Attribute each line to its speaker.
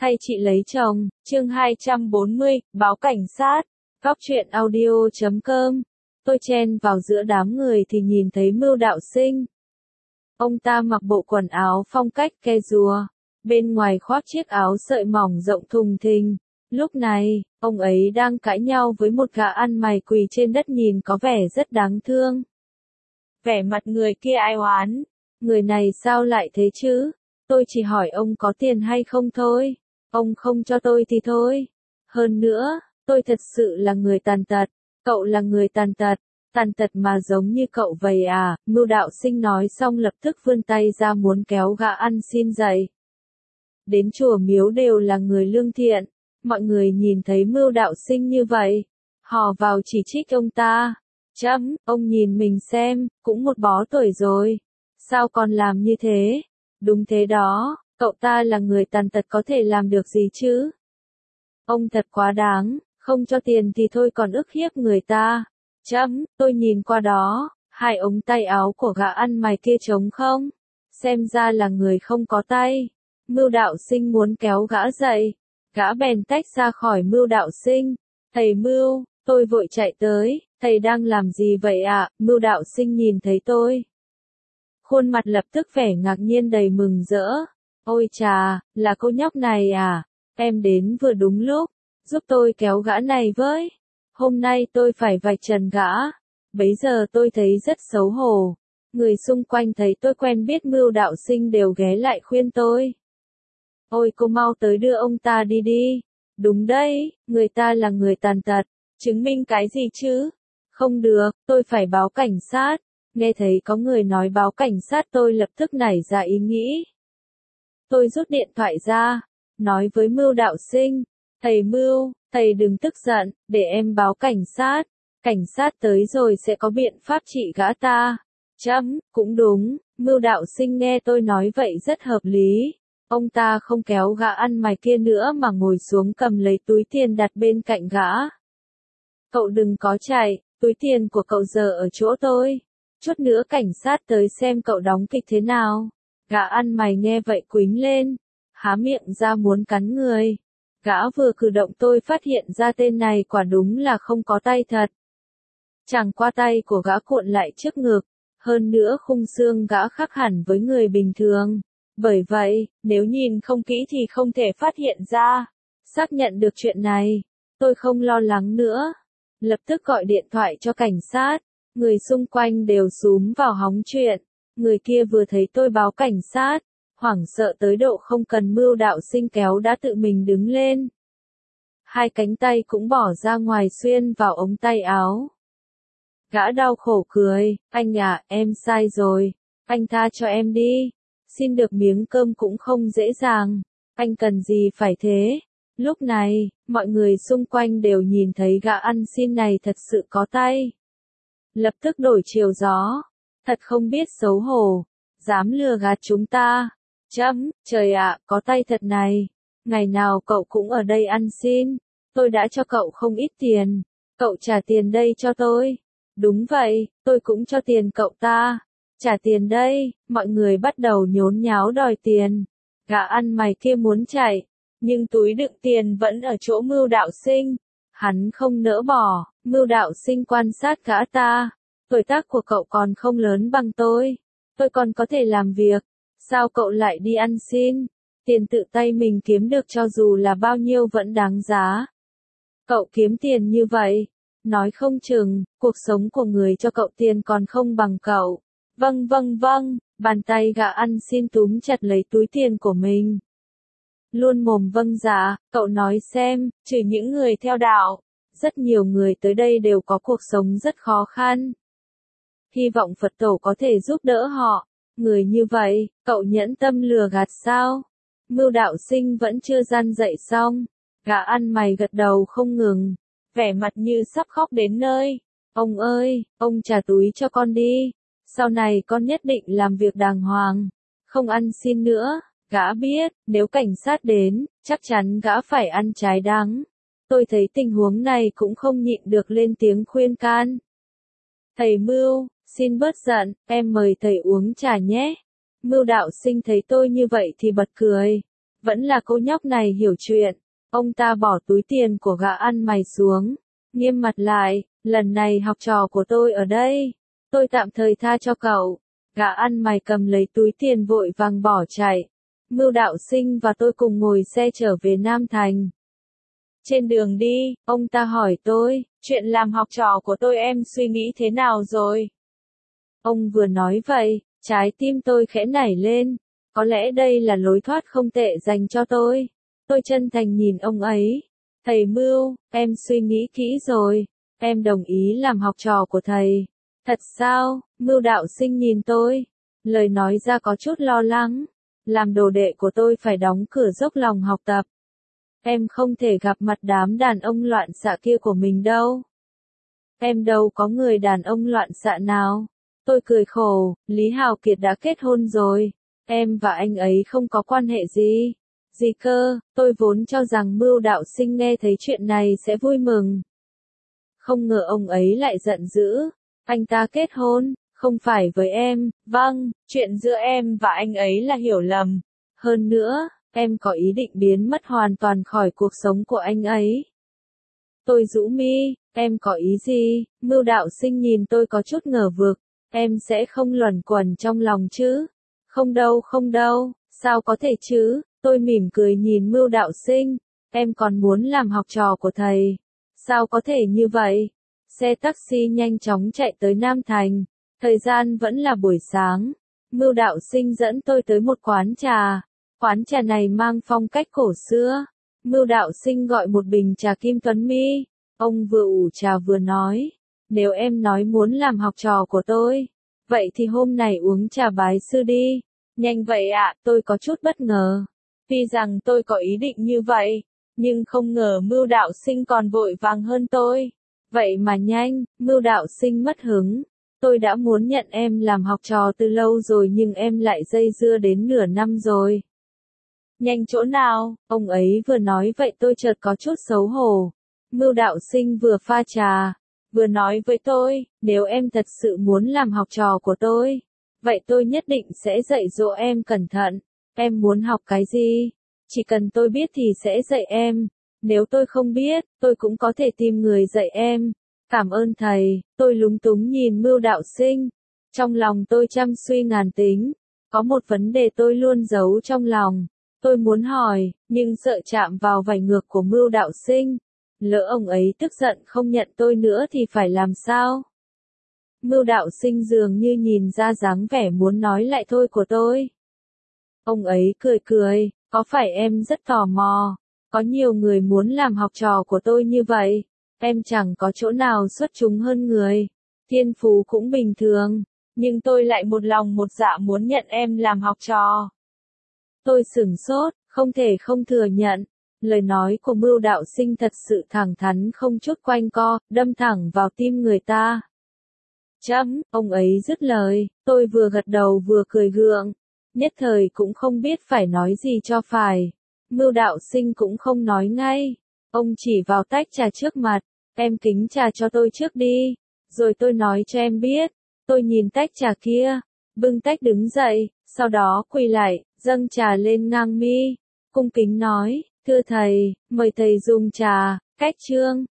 Speaker 1: hay chị lấy chồng, chương 240, báo cảnh sát, góc truyện audio.com. Tôi chen vào giữa đám người thì nhìn thấy Mưu Đạo Sinh. Ông ta mặc bộ quần áo phong cách ke rùa, bên ngoài khoác chiếc áo sợi mỏng rộng thùng thình. Lúc này, ông ấy đang cãi nhau với một gã ăn mày quỳ trên đất nhìn có vẻ rất đáng thương. Vẻ mặt người kia ai oán, người này sao lại thế chứ? Tôi chỉ hỏi ông có tiền hay không thôi. Ông không cho tôi thì thôi. Hơn nữa, tôi thật sự là người tàn tật. Cậu là người tàn tật mà giống như cậu vậy à? Mưu Đạo Sinh nói xong lập tức vươn tay ra muốn kéo gã ăn xin dậy. Đến chùa miếu đều là người lương thiện. Mọi người nhìn thấy Mưu Đạo Sinh như vậy, hò vào chỉ trích ông ta. Chấm, ông nhìn mình xem, cũng một bó tuổi rồi. Sao còn làm như thế? Đúng thế đó, cậu ta là người tàn tật có thể làm được gì chứ? Ông thật quá đáng, không cho tiền thì thôi còn ức hiếp người ta. Chấm, tôi nhìn qua đó, hai ống tay áo của gã ăn mày kia trống không? Xem ra là người không có tay. Mưu Đạo Sinh muốn kéo gã dậy. Gã bèn tách ra khỏi Mưu Đạo Sinh. Thầy Mưu, tôi vội chạy tới, thầy đang làm gì vậy ạ? Mưu Đạo Sinh nhìn thấy tôi. Khuôn mặt lập tức vẻ ngạc nhiên đầy mừng rỡ. Ôi chà, là cô nhóc này à? Em đến vừa đúng lúc, giúp tôi kéo gã này với. Hôm nay tôi phải vạch trần gã. Bấy giờ tôi thấy rất xấu hổ. Người xung quanh thấy tôi quen biết Mưu Đạo Sinh đều ghé lại khuyên tôi. Ôi cô mau tới đưa ông ta đi đi. Đúng đấy, người ta là người tàn tật. Chứng minh cái gì chứ? Không được, tôi phải báo cảnh sát. Nghe thấy có người nói báo cảnh sát tôi lập tức nảy ra ý nghĩ. Tôi rút điện thoại ra, nói với Mưu Đạo Sinh. Thầy Mưu, thầy đừng tức giận, để em báo cảnh sát. Cảnh sát tới rồi sẽ có biện pháp trị gã ta. Chấm, cũng đúng, Mưu Đạo Sinh nghe tôi nói vậy rất hợp lý. Ông ta không kéo gã ăn mày kia nữa mà ngồi xuống cầm lấy túi tiền đặt bên cạnh gã. Cậu đừng có chạy, túi tiền của cậu giờ ở chỗ tôi. Chút nữa cảnh sát tới xem cậu đóng kịch thế nào. Gã ăn mày nghe vậy quýnh lên, há miệng ra muốn cắn người. Gã vừa cử động tôi phát hiện ra tên này quả đúng là không có tay thật. Chẳng qua tay của gã cuộn lại trước ngực, hơn nữa khung xương gã khác hẳn với người bình thường. Bởi vậy, nếu nhìn không kỹ thì không thể phát hiện ra. Xác nhận được chuyện này, tôi không lo lắng nữa. Lập tức gọi điện thoại cho cảnh sát. Người xung quanh đều xúm vào hóng chuyện. Người kia vừa thấy tôi báo cảnh sát, hoảng sợ tới độ không cần Mưu Đạo Sinh kéo đã tự mình đứng lên. Hai cánh tay cũng bỏ ra ngoài xuyên vào ống tay áo. Gã đau khổ cười, anh à, em sai rồi, anh tha cho em đi. Xin được miếng cơm cũng không dễ dàng, anh cần gì phải thế. Lúc này, mọi người xung quanh đều nhìn thấy gã ăn xin này thật sự có tay. Lập tức đổi chiều gió, thật không biết xấu hổ, dám lừa gạt chúng ta. Chấm, trời ạ, có tay thật này, ngày nào cậu cũng ở đây ăn xin, tôi đã cho cậu không ít tiền, cậu trả tiền đây cho tôi. Đúng vậy, tôi cũng cho tiền cậu ta. Trả tiền đây, mọi người bắt đầu nhốn nháo đòi tiền. Gã ăn mày kia muốn chạy, nhưng túi đựng tiền vẫn ở chỗ Mưu Đạo Sinh. Hắn không nỡ bỏ, Mưu Đạo Sinh quan sát gã ta. Tuổi tác của cậu còn không lớn bằng tôi còn có thể làm việc. Sao cậu lại đi ăn xin? Tiền tự tay mình kiếm được cho dù là bao nhiêu vẫn đáng giá. Cậu kiếm tiền như vậy, nói không chừng, cuộc sống của người cho cậu tiền còn không bằng cậu. Vâng, bàn tay gã ăn xin túm chặt lấy túi tiền của mình. Luôn mồm vâng dạ, cậu nói xem, trừ những người theo đạo, rất nhiều người tới đây đều có cuộc sống rất khó khăn. Hy vọng Phật tổ có thể giúp đỡ họ. Người như vậy, cậu nhẫn tâm lừa gạt sao? Mưu Đạo Sinh vẫn chưa răn dậy xong. Gã ăn mày gật đầu không ngừng, vẻ mặt như sắp khóc đến nơi. Ông ơi, ông trả túi cho con đi. Sau này con nhất định làm việc đàng hoàng, không ăn xin nữa. Gã biết, nếu cảnh sát đến, chắc chắn gã phải ăn trái đắng. Tôi thấy tình huống này cũng không nhịn được lên tiếng khuyên can. Thầy Mưu, xin bớt giận, em mời thầy uống trà nhé. Mưu Đạo Sinh thấy tôi như vậy thì bật cười. Vẫn là cô nhóc này hiểu chuyện. Ông ta bỏ túi tiền của gã ăn mày xuống, nghiêm mặt lại, lần này học trò của tôi ở đây, tôi tạm thời tha cho cậu. Gã ăn mày cầm lấy túi tiền vội vàng bỏ chạy. Mưu Đạo Sinh và tôi cùng ngồi xe trở về Nam Thành. Trên đường đi, ông ta hỏi tôi, chuyện làm học trò của tôi em suy nghĩ thế nào rồi? Ông vừa nói vậy, trái tim tôi khẽ nảy lên, có lẽ đây là lối thoát không tệ dành cho tôi. Tôi chân thành nhìn ông ấy. Thầy Mưu, em suy nghĩ kỹ rồi, em đồng ý làm học trò của thầy. Thật sao? Mưu Đạo Sinh nhìn tôi, lời nói ra có chút lo lắng. Làm đồ đệ của tôi phải đóng cửa dốc lòng học tập. Em không thể gặp mặt đám đàn ông loạn xạ kia của mình đâu. Em đâu có người đàn ông loạn xạ nào. Tôi cười khổ, Lý Hào Kiệt đã kết hôn rồi. Em và anh ấy không có quan hệ gì. Gì cơ, tôi vốn cho rằng Mưu Đạo Sinh nghe thấy chuyện này sẽ vui mừng. Không ngờ ông ấy lại giận dữ. Anh ta kết hôn, không phải với em, vâng, chuyện giữa em và anh ấy là hiểu lầm. Hơn nữa, em có ý định biến mất hoàn toàn khỏi cuộc sống của anh ấy. Tôi rũ mi, em có ý gì? Mưu Đạo Sinh nhìn tôi có chút ngờ vực. Em sẽ không luẩn quẩn trong lòng chứ? Không đâu, sao có thể chứ? Tôi mỉm cười nhìn Mưu Đạo Sinh. Em còn muốn làm học trò của thầy. Sao có thể như vậy? Xe taxi nhanh chóng chạy tới Nam Thành. Thời gian vẫn là buổi sáng. Mưu Đạo Sinh dẫn tôi tới một quán trà. Quán trà này mang phong cách cổ xưa. Mưu Đạo Sinh gọi một bình trà Kim Tuấn Mi. Ông vừa ủ trà vừa nói. Nếu em nói muốn làm học trò của tôi, vậy thì hôm nay uống trà bái sư đi. Nhanh vậy ạ, tôi có chút bất ngờ. Tuy rằng tôi có ý định như vậy, nhưng không ngờ Mưu Đạo Sinh còn vội vàng hơn tôi. Vậy mà nhanh, Mưu Đạo Sinh mất hứng. Tôi đã muốn nhận em làm học trò từ lâu rồi nhưng em lại dây dưa đến nửa năm rồi. Nhanh chỗ nào, ông ấy vừa nói vậy tôi chợt có chút xấu hổ. Mưu Đạo Sinh vừa pha trà, vừa nói với tôi, nếu em thật sự muốn làm học trò của tôi, vậy tôi nhất định sẽ dạy dỗ em cẩn thận. Em muốn học cái gì? Chỉ cần tôi biết thì sẽ dạy em. Nếu tôi không biết, tôi cũng có thể tìm người dạy em. Cảm ơn thầy, tôi lúng túng nhìn Mưu Đạo Sinh. Trong lòng tôi trăm suy ngàn tính. Có một vấn đề tôi luôn giấu trong lòng. Tôi muốn hỏi, nhưng sợ chạm vào vảy ngược của Mưu Đạo Sinh. Lỡ ông ấy tức giận không nhận tôi nữa thì phải làm sao? Mưu Đạo Sinh dường như nhìn ra dáng vẻ muốn nói lại thôi của tôi. Ông ấy cười cười, có phải em rất tò mò? Có nhiều người muốn làm học trò của tôi như vậy. Em chẳng có chỗ nào xuất chúng hơn người. Thiên phú cũng bình thường. Nhưng tôi lại một lòng một dạ muốn nhận em làm học trò. Tôi sửng sốt, không thể không thừa nhận. Lời nói của Mưu Đạo Sinh thật sự thẳng thắn không chút quanh co, đâm thẳng vào tim người ta. Ông ấy dứt lời, tôi vừa gật đầu vừa cười gượng. Nhất thời cũng không biết phải nói gì cho phải. Mưu Đạo Sinh cũng không nói ngay. Ông chỉ vào tách trà trước mặt. Em kính trà cho tôi trước đi. Rồi tôi nói cho em biết. Tôi nhìn tách trà kia. Bưng tách đứng dậy. Sau đó quỳ lại, dâng trà lên ngang mi. Cung kính nói, thưa thầy, mời thầy dùng trà. Cách chương.